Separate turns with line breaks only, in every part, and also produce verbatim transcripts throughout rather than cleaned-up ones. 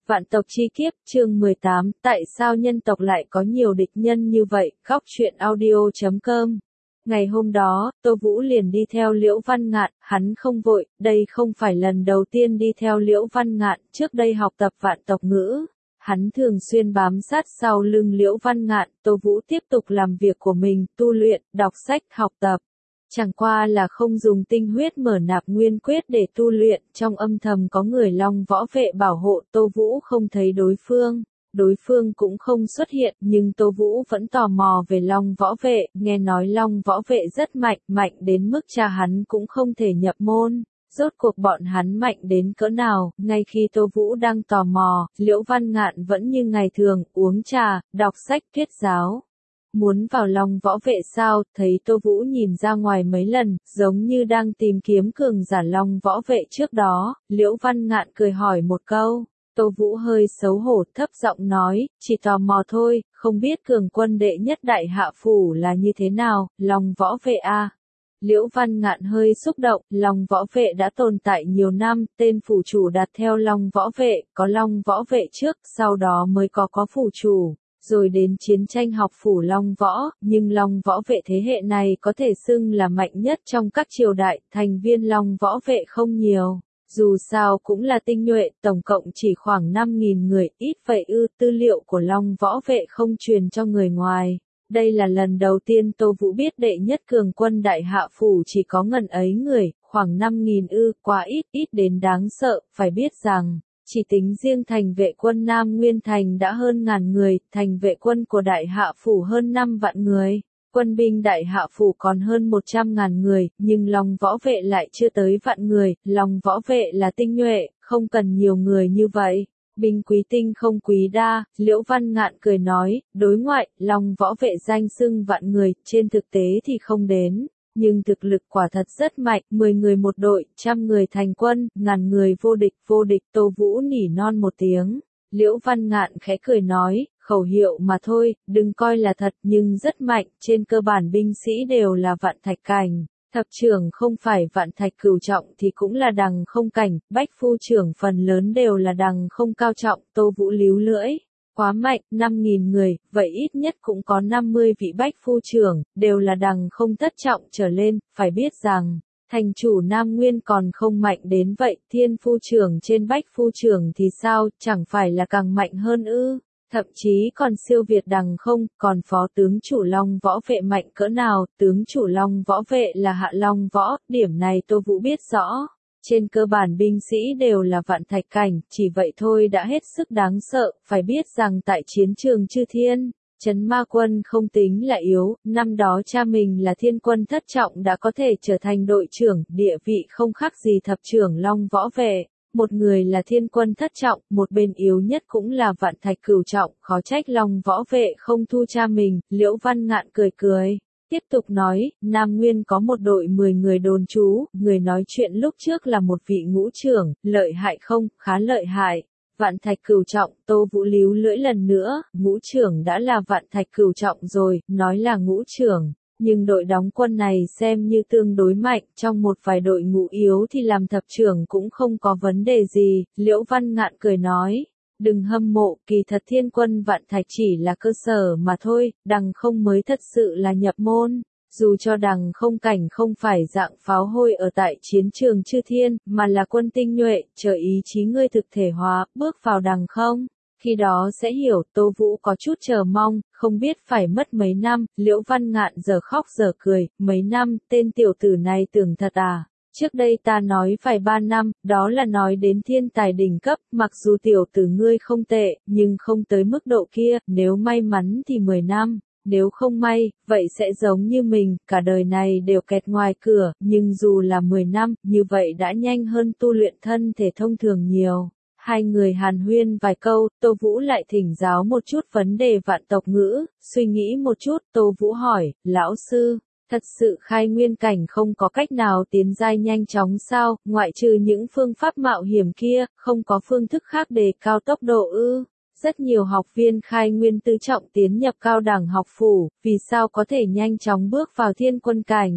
Vạn tộc chi kiếp, chương mười tám, tại sao nhân tộc lại có nhiều địch nhân như vậy, góc truyện audio chấm com. Ngày hôm đó, Tô Vũ liền đi theo Liễu Văn Ngạn, hắn không vội, đây không phải lần đầu tiên đi theo Liễu Văn Ngạn, trước đây học tập vạn tộc ngữ. Hắn thường xuyên bám sát sau lưng Liễu Văn Ngạn, Tô Vũ tiếp tục làm việc của mình, tu luyện, đọc sách, học tập. Chẳng qua là không dùng tinh huyết mở nạp nguyên quyết để tu luyện, trong âm thầm có người Long Võ Vệ bảo hộ, Tô Vũ không thấy đối phương, đối phương cũng không xuất hiện, nhưng Tô Vũ vẫn tò mò về Long Võ Vệ, nghe nói Long Võ Vệ rất mạnh, mạnh đến mức cha hắn cũng không thể nhập môn. Rốt cuộc bọn hắn mạnh đến cỡ nào, ngay khi Tô Vũ đang tò mò, Liễu Văn Ngạn vẫn như ngày thường, uống trà, đọc sách thuyết giáo. Muốn vào Long Võ Vệ sao, thấy Tô Vũ nhìn ra ngoài mấy lần, giống như đang tìm kiếm cường giả Long Võ Vệ trước đó, Liễu Văn Ngạn cười hỏi một câu, Tô Vũ hơi xấu hổ thấp giọng nói, chỉ tò mò thôi, không biết cường quân đệ nhất đại hạ phủ là như thế nào, Long Võ Vệ a. Liễu Văn Ngạn hơi xúc động, Long Võ Vệ đã tồn tại nhiều năm, tên phủ chủ đặt theo Long Võ Vệ, có Long Võ Vệ trước, sau đó mới có có phủ chủ. Rồi đến chiến tranh học phủ Long Võ, nhưng Long Võ Vệ thế hệ này có thể xưng là mạnh nhất trong các triều đại, thành viên Long Võ Vệ không nhiều. Dù sao cũng là tinh nhuệ, tổng cộng chỉ khoảng năm nghìn người, ít vậy ư, tư liệu của Long Võ Vệ không truyền cho người ngoài. Đây là lần đầu tiên Tô Vũ biết đệ nhất cường quân đại hạ phủ chỉ có ngần ấy người, khoảng năm nghìn ư, quá ít, ít đến đáng sợ, phải biết rằng. Chỉ tính riêng thành vệ quân Nam Nguyên Thành đã hơn ngàn người, thành vệ quân của Đại Hạ Phủ hơn năm vạn người, quân binh Đại Hạ Phủ còn hơn một trăm ngàn người, nhưng Long Võ Vệ lại chưa tới vạn người, Long Võ Vệ là tinh nhuệ, không cần nhiều người như vậy. Binh quý tinh không quý đa, Liễu Văn Ngạn cười nói, đối ngoại, Long Võ Vệ danh xưng vạn người, trên thực tế thì không đến. Nhưng thực lực quả thật rất mạnh, mười người một đội, trăm người thành quân, ngàn người vô địch, vô địch, Tô Vũ nỉ non một tiếng. Liễu Văn Ngạn khẽ cười nói, khẩu hiệu mà thôi, đừng coi là thật nhưng rất mạnh, trên cơ bản binh sĩ đều là vạn thạch cảnh. Thập trưởng không phải vạn thạch cửu trọng thì cũng là đằng không cảnh, bách phu trưởng phần lớn đều là đằng không cao trọng, Tô Vũ líu lưỡi. Quá mạnh, năm nghìn người, vậy ít nhất cũng có năm mươi vị bách phu trưởng, đều là đằng không thất trọng trở lên, phải biết rằng, thành chủ Nam Nguyên còn không mạnh đến vậy, thiên phu trưởng trên bách phu trưởng thì sao, chẳng phải là càng mạnh hơn ư, thậm chí còn siêu việt đằng không, còn phó tướng chủ Long Võ Vệ mạnh cỡ nào, tướng chủ Long Võ Vệ là Hạ Long Võ, điểm này Tô Vũ biết rõ. Trên cơ bản binh sĩ đều là vạn thạch cảnh, chỉ vậy thôi đã hết sức đáng sợ, phải biết rằng tại chiến trường Chư Thiên, Trấn Ma Quân không tính là yếu, năm đó cha mình là thiên quân thất trọng đã có thể trở thành đội trưởng, địa vị không khác gì thập trưởng Long Võ Vệ, một người là thiên quân thất trọng, một bên yếu nhất cũng là vạn thạch cửu trọng, khó trách Long Võ Vệ không thu cha mình, Liễu Văn Ngạn cười cười. Tiếp tục nói, Nam Nguyên có một đội mười người đồn trú, người nói chuyện lúc trước là một vị ngũ trưởng, lợi hại không, khá lợi hại. Vạn thạch cửu trọng, Tô Vũ líu lưỡi lần nữa, ngũ trưởng đã là vạn thạch cửu trọng rồi, nói là ngũ trưởng, nhưng đội đóng quân này xem như tương đối mạnh, trong một vài đội ngũ yếu thì làm thập trưởng cũng không có vấn đề gì, Liễu Văn Ngạn cười nói. Đừng hâm mộ, kỳ thật thiên quân vạn thạch chỉ là cơ sở mà thôi, đằng không mới thật sự là nhập môn. Dù cho đằng không cảnh không phải dạng pháo hôi ở tại chiến trường Chư Thiên, mà là quân tinh nhuệ, chờ ý chí ngươi thực thể hóa, bước vào đằng không. Khi đó sẽ hiểu, Tô Vũ có chút chờ mong, không biết phải mất mấy năm, Liễu Văn Ngạn giờ khóc giờ cười, mấy năm, tên tiểu tử này tưởng thật à. Trước đây ta nói phải ba năm, đó là nói đến thiên tài đỉnh cấp, mặc dù tiểu tử ngươi không tệ, nhưng không tới mức độ kia, nếu may mắn thì mười năm, nếu không may, vậy sẽ giống như mình, cả đời này đều kẹt ngoài cửa, nhưng dù là mười năm, như vậy đã nhanh hơn tu luyện thân thể thông thường nhiều. Hai người hàn huyên vài câu, Tô Vũ lại thỉnh giáo một chút vấn đề vạn tộc ngữ, suy nghĩ một chút, Tô Vũ hỏi, lão sư. Thật sự khai nguyên cảnh không có cách nào tiến giai nhanh chóng sao, ngoại trừ những phương pháp mạo hiểm kia, không có phương thức khác để cao tốc độ ư. Rất nhiều học viên khai nguyên tứ trọng tiến nhập cao đẳng học phủ, vì sao có thể nhanh chóng bước vào thiên quân cảnh.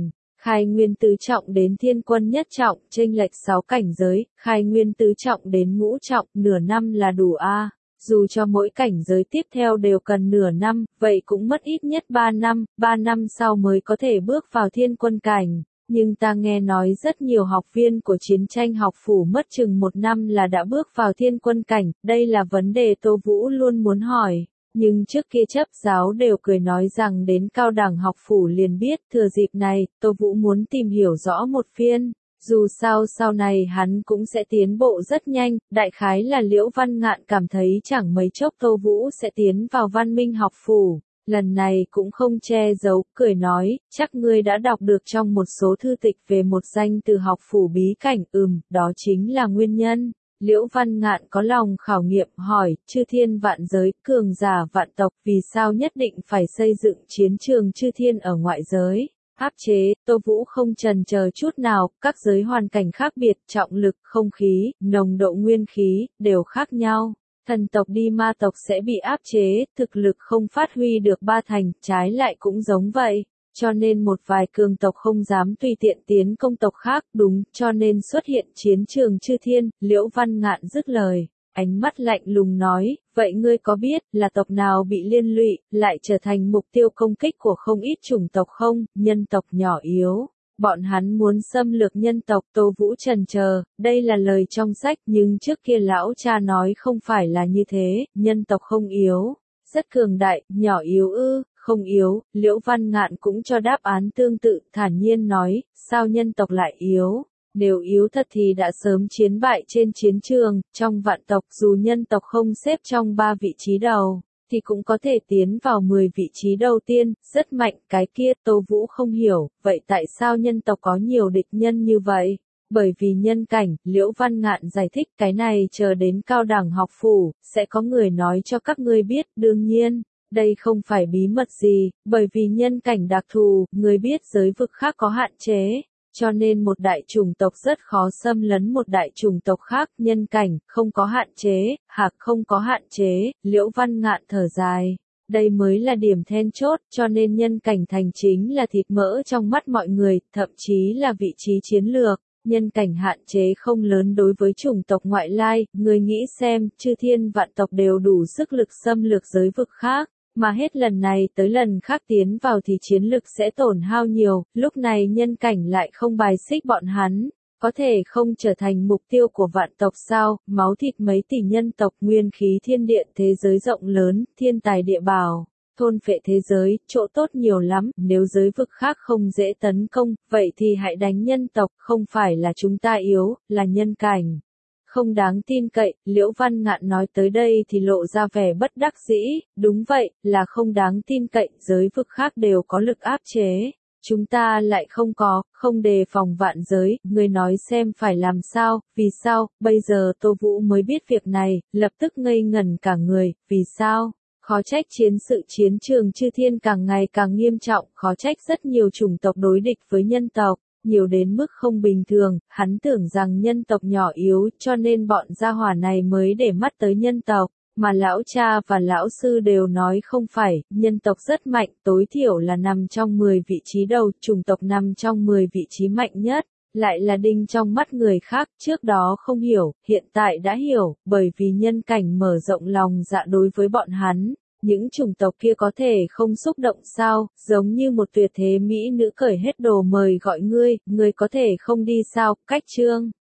khai nguyên tứ trọng đến thiên quân nhất trọng, chênh lệch sáu cảnh giới, khai nguyên tứ trọng đến ngũ trọng, nửa năm là đủ a. Dù cho mỗi cảnh giới tiếp theo đều cần nửa năm, vậy cũng mất ít nhất ba năm, ba năm sau mới có thể bước vào thiên quân cảnh. Nhưng ta nghe nói rất nhiều học viên của chiến tranh học phủ mất chừng một năm là đã bước vào thiên quân cảnh, đây là vấn đề Tô Vũ luôn muốn hỏi. Nhưng trước kia chấp giáo đều cười nói rằng đến cao đẳng học phủ liền biết, thừa dịp này, Tô Vũ muốn tìm hiểu rõ một phiên. Dù sao sau này hắn cũng sẽ tiến bộ rất nhanh, đại khái là Liễu Văn Ngạn cảm thấy chẳng mấy chốc Tô Vũ sẽ tiến vào văn minh học phủ. Lần này cũng không che giấu, cười nói, chắc ngươi đã đọc được trong một số thư tịch về một danh từ học phủ bí cảnh, ừm, đó chính là nguyên nhân. Liễu Văn Ngạn có lòng khảo nghiệm hỏi, chư thiên vạn giới, cường giả vạn tộc, vì sao nhất định phải xây dựng chiến trường chư thiên ở ngoại giới? Áp chế, Tô Vũ không chần chờ chút nào, các giới hoàn cảnh khác biệt, trọng lực, không khí, nồng độ nguyên khí, đều khác nhau. Thần tộc đi ma tộc sẽ bị áp chế, thực lực không phát huy được ba thành, trái lại cũng giống vậy. Cho nên một vài cường tộc không dám tùy tiện tiến công tộc khác, đúng, cho nên xuất hiện chiến trường chư thiên, Liễu Văn Ngạn dứt lời. Ánh mắt lạnh lùng nói, vậy ngươi có biết là tộc nào bị liên lụy, lại trở thành mục tiêu công kích của không ít chủng tộc không, nhân tộc nhỏ yếu. Bọn hắn muốn xâm lược nhân tộc. Tô Vũ trần chờ, đây là lời trong sách nhưng trước kia lão cha nói không phải là như thế, nhân tộc không yếu, rất cường đại, nhỏ yếu ư, không yếu, Liễu Văn Ngạn cũng cho đáp án tương tự, thản nhiên nói, sao nhân tộc lại yếu? Nếu yếu thật thì đã sớm chiến bại trên chiến trường, trong vạn tộc dù nhân tộc không xếp trong ba vị trí đầu, thì cũng có thể tiến vào mười vị trí đầu tiên, rất mạnh, cái kia Tô Vũ không hiểu, vậy tại sao nhân tộc có nhiều địch nhân như vậy? Bởi vì nhân cảnh, Liễu Văn Ngạn giải thích cái này chờ đến cao đẳng học phủ, sẽ có người nói cho các ngươi biết, đương nhiên. Đây không phải bí mật gì, bởi vì nhân cảnh đặc thù, người biết giới vực khác có hạn chế. Cho nên một đại chủng tộc rất khó xâm lấn một đại chủng tộc khác, nhân cảnh, không có hạn chế, hạc không có hạn chế, Liễu Văn Ngạn thở dài. Đây mới là điểm then chốt, cho nên nhân cảnh thành chính là thịt mỡ trong mắt mọi người, thậm chí là vị trí chiến lược. Nhân cảnh hạn chế không lớn đối với chủng tộc ngoại lai, người nghĩ xem, chư thiên vạn tộc đều đủ sức lực xâm lược giới vực khác. Mà hết lần này tới lần khác tiến vào thì chiến lực sẽ tổn hao nhiều, lúc này nhân cảnh lại không bài xích bọn hắn, có thể không trở thành mục tiêu của vạn tộc sao, máu thịt mấy tỷ nhân tộc, nguyên khí thiên điện, thế giới rộng lớn, thiên tài địa bảo, thôn phệ thế giới, chỗ tốt nhiều lắm, nếu giới vực khác không dễ tấn công, vậy thì hãy đánh nhân tộc, không phải là chúng ta yếu, là nhân cảnh. Không đáng tin cậy, Liễu Văn Ngạn nói tới đây thì lộ ra vẻ bất đắc dĩ, đúng vậy, là không đáng tin cậy, giới vực khác đều có lực áp chế. Chúng ta lại không có, không đề phòng vạn giới, người nói xem phải làm sao, vì sao, bây giờ Tô Vũ mới biết việc này, lập tức ngây ngẩn cả người, vì sao? Khó trách chiến sự chiến trường chư thiên càng ngày càng nghiêm trọng, khó trách rất nhiều chủng tộc đối địch với nhân tộc. Nhiều đến mức không bình thường, hắn tưởng rằng nhân tộc nhỏ yếu cho nên bọn gia hỏa này mới để mắt tới nhân tộc, mà lão cha và lão sư đều nói không phải, nhân tộc rất mạnh, tối thiểu là nằm trong mười vị trí đầu, chủng tộc nằm trong mười vị trí mạnh nhất, lại là đinh trong mắt người khác, trước đó không hiểu, hiện tại đã hiểu, bởi vì nhân cảnh mở rộng lòng dạ đối với bọn hắn. Những chủng tộc kia có thể không xúc động sao, giống như một tuyệt thế mỹ nữ cởi hết đồ mời gọi ngươi, ngươi có thể không đi sao, cách chương.